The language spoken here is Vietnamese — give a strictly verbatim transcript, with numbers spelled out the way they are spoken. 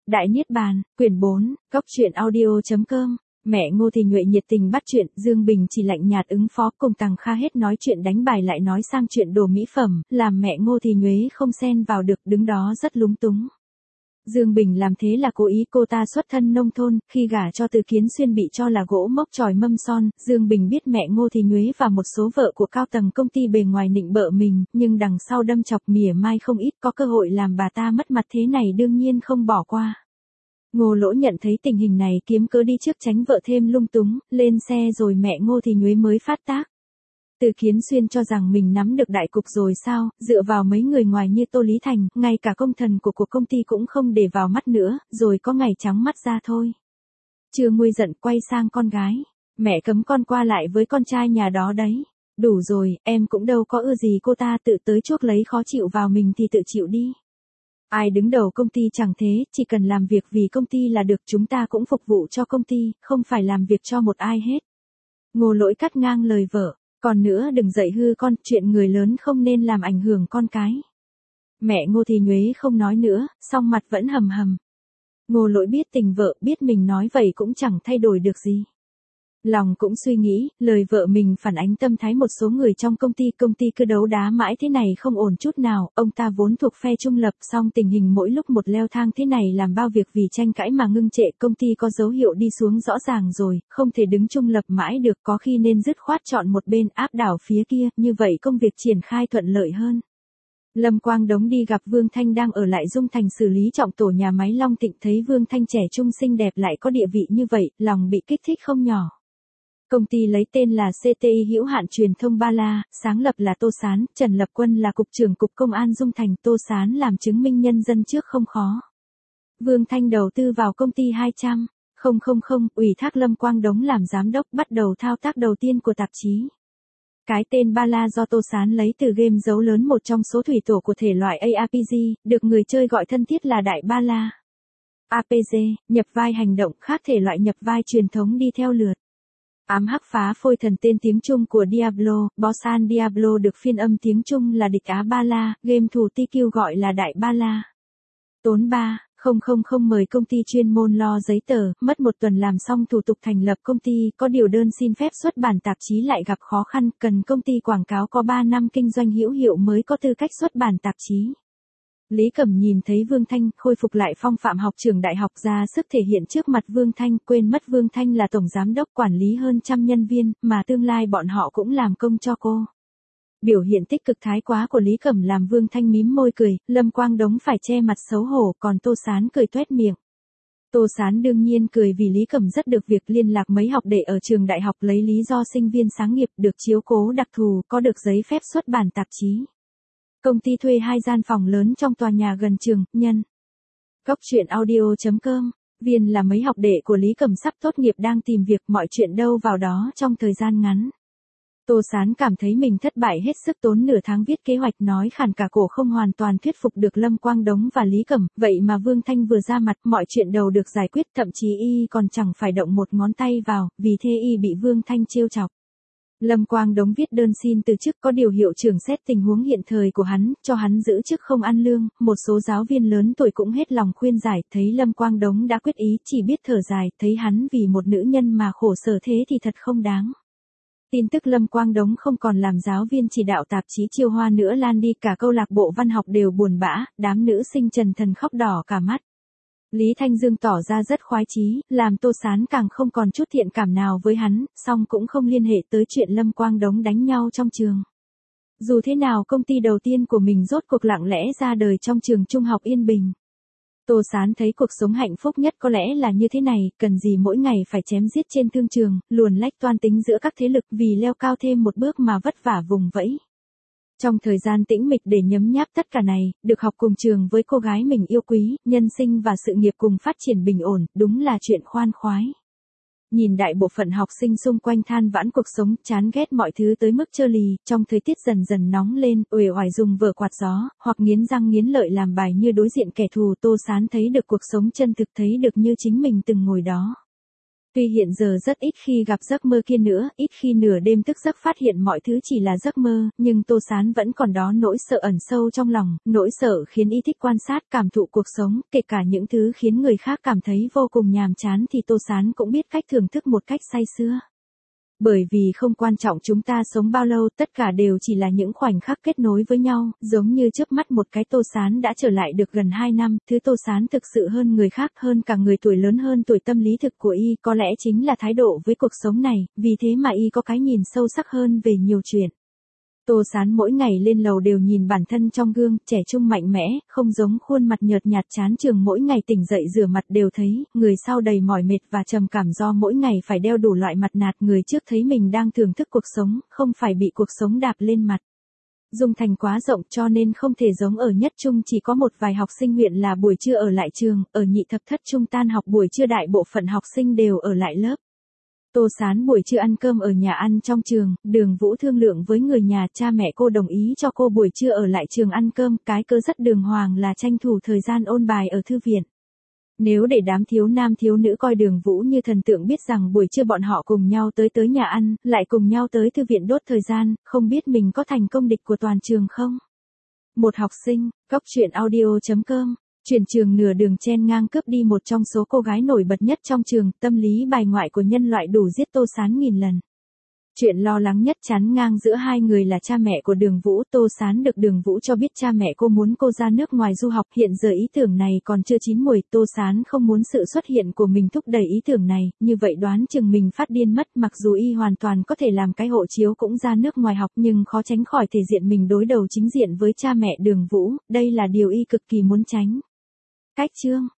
Đại Niết Bàn, quyển bốn, góc truyện audio chấm com. Mẹ Ngô Thì Nhuệ nhiệt tình bắt chuyện, Dương Bình chỉ lạnh nhạt ứng phó, cùng Tằng Kha hết nói chuyện đánh bài lại nói sang chuyện đồ mỹ phẩm, làm mẹ Ngô Thì Nhuệ không xen vào được, đứng đó rất lúng túng. Dương Bình làm thế là cố ý, cô ta xuất thân nông thôn, khi gả cho Từ Kiến Xuyên bị cho là gỗ mốc chòi mâm son. Dương Bình biết mẹ Ngô Thì Nhuế và một số vợ của cao tầng công ty bề ngoài nịnh bợ mình, nhưng đằng sau đâm chọc mỉa mai không ít, có cơ hội làm bà ta mất mặt thế này đương nhiên không bỏ qua. Ngô Lỗ nhận thấy tình hình này, kiếm cớ đi trước tránh vợ thêm lung túng, lên xe rồi mẹ Ngô Thì Nhuế mới phát tác. Từ Kiến Xuyên cho rằng mình nắm được đại cục rồi sao, dựa vào mấy người ngoài như Tô Lý Thành, ngay cả công thần của cuộc công ty cũng không để vào mắt nữa, rồi có ngày trắng mắt ra thôi. Chưa nguôi giận quay sang con gái, mẹ cấm con qua lại với con trai nhà đó đấy. Đủ rồi, em cũng đâu có ưa gì cô ta tự tới chuốc lấy khó chịu vào mình thì tự chịu đi. Ai đứng đầu công ty chẳng thế, chỉ cần làm việc vì công ty là được, chúng ta cũng phục vụ cho công ty, không phải làm việc cho một ai hết. Ngô Lỗi cắt ngang lời vợ. Còn nữa đừng dạy hư con, chuyện người lớn không nên làm ảnh hưởng con cái. Mẹ Ngô Thì Nhuế không nói nữa, song mặt vẫn hầm hầm. Ngô Lỗi biết tình vợ, biết mình nói vậy cũng chẳng thay đổi được gì. Lòng cũng suy nghĩ, lời vợ mình phản ánh tâm thái một số người trong công ty, công ty cứ đấu đá mãi thế này không ổn chút nào, ông ta vốn thuộc phe trung lập, song tình hình mỗi lúc một leo thang thế này làm bao việc vì tranh cãi mà ngưng trệ, công ty có dấu hiệu đi xuống rõ ràng rồi, không thể đứng trung lập mãi được, có khi nên dứt khoát chọn một bên áp đảo phía kia, như vậy công việc triển khai thuận lợi hơn. Lâm Quang Đống đi gặp Vương Thanh đang ở lại Dung Thành xử lý trọng tổ nhà máy Long Thịnh, thấy Vương Thanh trẻ trung xinh đẹp lại có địa vị như vậy, lòng bị kích thích không nhỏ. Công ty lấy tên là xê tê i Hữu hạn Truyền thông Ba La, sáng lập là Tô Sán, Trần Lập Quân là cục trưởng cục công an Dung Thành, Tô Sán làm chứng minh nhân dân trước không khó. Vương Thanh đầu tư vào công ty hai trăm nghìn, ủy thác Lâm Quang Đống làm giám đốc, bắt đầu thao tác đầu tiên của tạp chí. Cái tên Ba La do Tô Sán lấy từ game dấu lớn, một trong số thủy tổ của thể loại a rờ pê giê, được người chơi gọi thân thiết là Đại Ba La. a pê giê, nhập vai hành động, khác thể loại nhập vai truyền thống đi theo lượt. Ám hắc phá phôi thần, tên tiếng Trung của Diablo, Boss An Diablo được phiên âm tiếng Trung là địch Á Ba La, game thủ tê quy gọi là Đại Ba La. Tốn ba nghìn mời công ty chuyên môn lo giấy tờ, mất một tuần làm xong thủ tục thành lập công ty, có điều đơn xin phép xuất bản tạp chí lại gặp khó khăn, cần công ty quảng cáo có ba năm kinh doanh hữu hiệu mới có tư cách xuất bản tạp chí. Lý Cẩm nhìn thấy Vương Thanh khôi phục lại phong phạm học trường đại học, ra sức thể hiện trước mặt Vương Thanh, quên mất Vương Thanh là tổng giám đốc quản lý hơn trăm nhân viên, mà tương lai bọn họ cũng làm công cho cô. Biểu hiện tích cực thái quá của Lý Cẩm làm Vương Thanh mím môi cười, Lâm Quang Đống phải che mặt xấu hổ, còn Tô Sán cười toét miệng. Tô Sán đương nhiên cười vì Lý Cẩm rất được việc, liên lạc mấy học đệ ở trường đại học, lấy lý do sinh viên sáng nghiệp, được chiếu cố đặc thù, có được giấy phép xuất bản tạp chí. Công ty thuê hai gian phòng lớn trong tòa nhà gần trường, nhân. Góc truyện audio chấm com. Viên là mấy học đệ của Lý Cẩm sắp tốt nghiệp đang tìm việc, mọi chuyện đâu vào đó trong thời gian ngắn. Tô Sán cảm thấy mình thất bại hết sức, tốn nửa tháng viết kế hoạch, nói khản cả cổ không hoàn toàn thuyết phục được Lâm Quang Đống và Lý Cẩm, vậy mà Vương Thanh vừa ra mặt, mọi chuyện đầu được giải quyết, thậm chí y còn chẳng phải động một ngón tay vào, vì thế y bị Vương Thanh trêu chọc. Lâm Quang Đống viết đơn xin từ chức, có điều hiệu trưởng xét tình huống hiện thời của hắn, cho hắn giữ chức không ăn lương, một số giáo viên lớn tuổi cũng hết lòng khuyên giải, thấy Lâm Quang Đống đã quyết ý, chỉ biết thở dài, thấy hắn vì một nữ nhân mà khổ sở thế thì thật không đáng. Tin tức Lâm Quang Đống không còn làm giáo viên chỉ đạo tạp chí Chiêu Hoa nữa lan đi, cả câu lạc bộ văn học đều buồn bã, đám nữ sinh Trần Thần khóc đỏ cả mắt. Lý Thanh Dương tỏ ra rất khoái chí, làm Tô Sán càng không còn chút thiện cảm nào với hắn, song cũng không liên hệ tới chuyện Lâm Quang Đống đánh nhau trong trường. Dù thế nào công ty đầu tiên của mình rốt cuộc lặng lẽ ra đời trong trường trung học Yên Bình. Tô Sán thấy cuộc sống hạnh phúc nhất có lẽ là như thế này, cần gì mỗi ngày phải chém giết trên thương trường, luồn lách toan tính giữa các thế lực vì leo cao thêm một bước mà vất vả vùng vẫy. Trong thời gian tĩnh mịch để nhấm nháp tất cả này, được học cùng trường với cô gái mình yêu quý, nhân sinh và sự nghiệp cùng phát triển bình ổn, đúng là chuyện khoan khoái. Nhìn đại bộ phận học sinh xung quanh than vãn cuộc sống, chán ghét mọi thứ tới mức trơ lì, trong thời tiết dần dần nóng lên, uể oải dùng vở quạt gió, hoặc nghiến răng nghiến lợi làm bài như đối diện kẻ thù, Tô Sán thấy được cuộc sống chân thực, thấy được như chính mình từng ngồi đó. Tuy hiện giờ rất ít khi gặp giấc mơ kia nữa, ít khi nửa đêm thức giấc phát hiện mọi thứ chỉ là giấc mơ, nhưng Tô Sán vẫn còn đó nỗi sợ ẩn sâu trong lòng, nỗi sợ khiến y thích quan sát, cảm thụ cuộc sống, kể cả những thứ khiến người khác cảm thấy vô cùng nhàm chán thì Tô Sán cũng biết cách thưởng thức một cách say sưa. Bởi vì không quan trọng chúng ta sống bao lâu, tất cả đều chỉ là những khoảnh khắc kết nối với nhau, giống như chớp mắt một cái. Tô Sán đã trở lại được gần hai năm, thứ Tô Sán thực sự hơn người khác, hơn cả người tuổi lớn hơn tuổi. Tâm lý thực của y có lẽ chính là thái độ với cuộc sống này, vì thế mà y có cái nhìn sâu sắc hơn về nhiều chuyện. Tô Sán mỗi ngày lên lầu đều nhìn bản thân trong gương, trẻ trung mạnh mẽ, không giống khuôn mặt nhợt nhạt chán chường. Mỗi ngày tỉnh dậy rửa mặt đều thấy, người sau đầy mỏi mệt và trầm cảm do mỗi ngày phải đeo đủ loại mặt nạ. Người trước thấy mình đang thưởng thức cuộc sống, không phải bị cuộc sống đạp lên mặt. Dung Thành quá rộng cho nên không thể giống ở nhất trung chỉ có một vài học sinh huyện là buổi trưa ở lại trường, ở nhị thập thất trung tan học buổi trưa đại bộ phận học sinh đều ở lại lớp. Tô Sán buổi trưa ăn cơm ở nhà ăn trong trường, Đường Vũ thương lượng với người nhà, cha mẹ cô đồng ý cho cô buổi trưa ở lại trường ăn cơm, cái cớ rất đường hoàng là tranh thủ thời gian ôn bài ở thư viện. Nếu để đám thiếu nam thiếu nữ coi Đường Vũ như thần tượng, biết rằng buổi trưa bọn họ cùng nhau tới tới nhà ăn, lại cùng nhau tới thư viện đốt thời gian, không biết mình có thành công địch của toàn trường không? Một học sinh, Cóc Truyện Audio chấm com. Chuyển trường nửa đường chen ngang cướp đi một trong số cô gái nổi bật nhất trong trường, tâm lý bài ngoại của nhân loại đủ giết Tô Sán nghìn lần. Chuyện lo lắng nhất chắn ngang giữa hai người là cha mẹ của Đường Vũ. Tô Sán được Đường Vũ cho biết cha mẹ cô muốn cô ra nước ngoài du học, hiện giờ ý tưởng này còn chưa chín muồi. Tô Sán không muốn sự xuất hiện của mình thúc đẩy ý tưởng này, như vậy đoán chừng mình phát điên mất. Mặc dù y hoàn toàn có thể làm cái hộ chiếu cũng ra nước ngoài học, nhưng khó tránh khỏi thể diện mình đối đầu chính diện với cha mẹ Đường Vũ, đây là điều y cực kỳ muốn tránh. Cách chương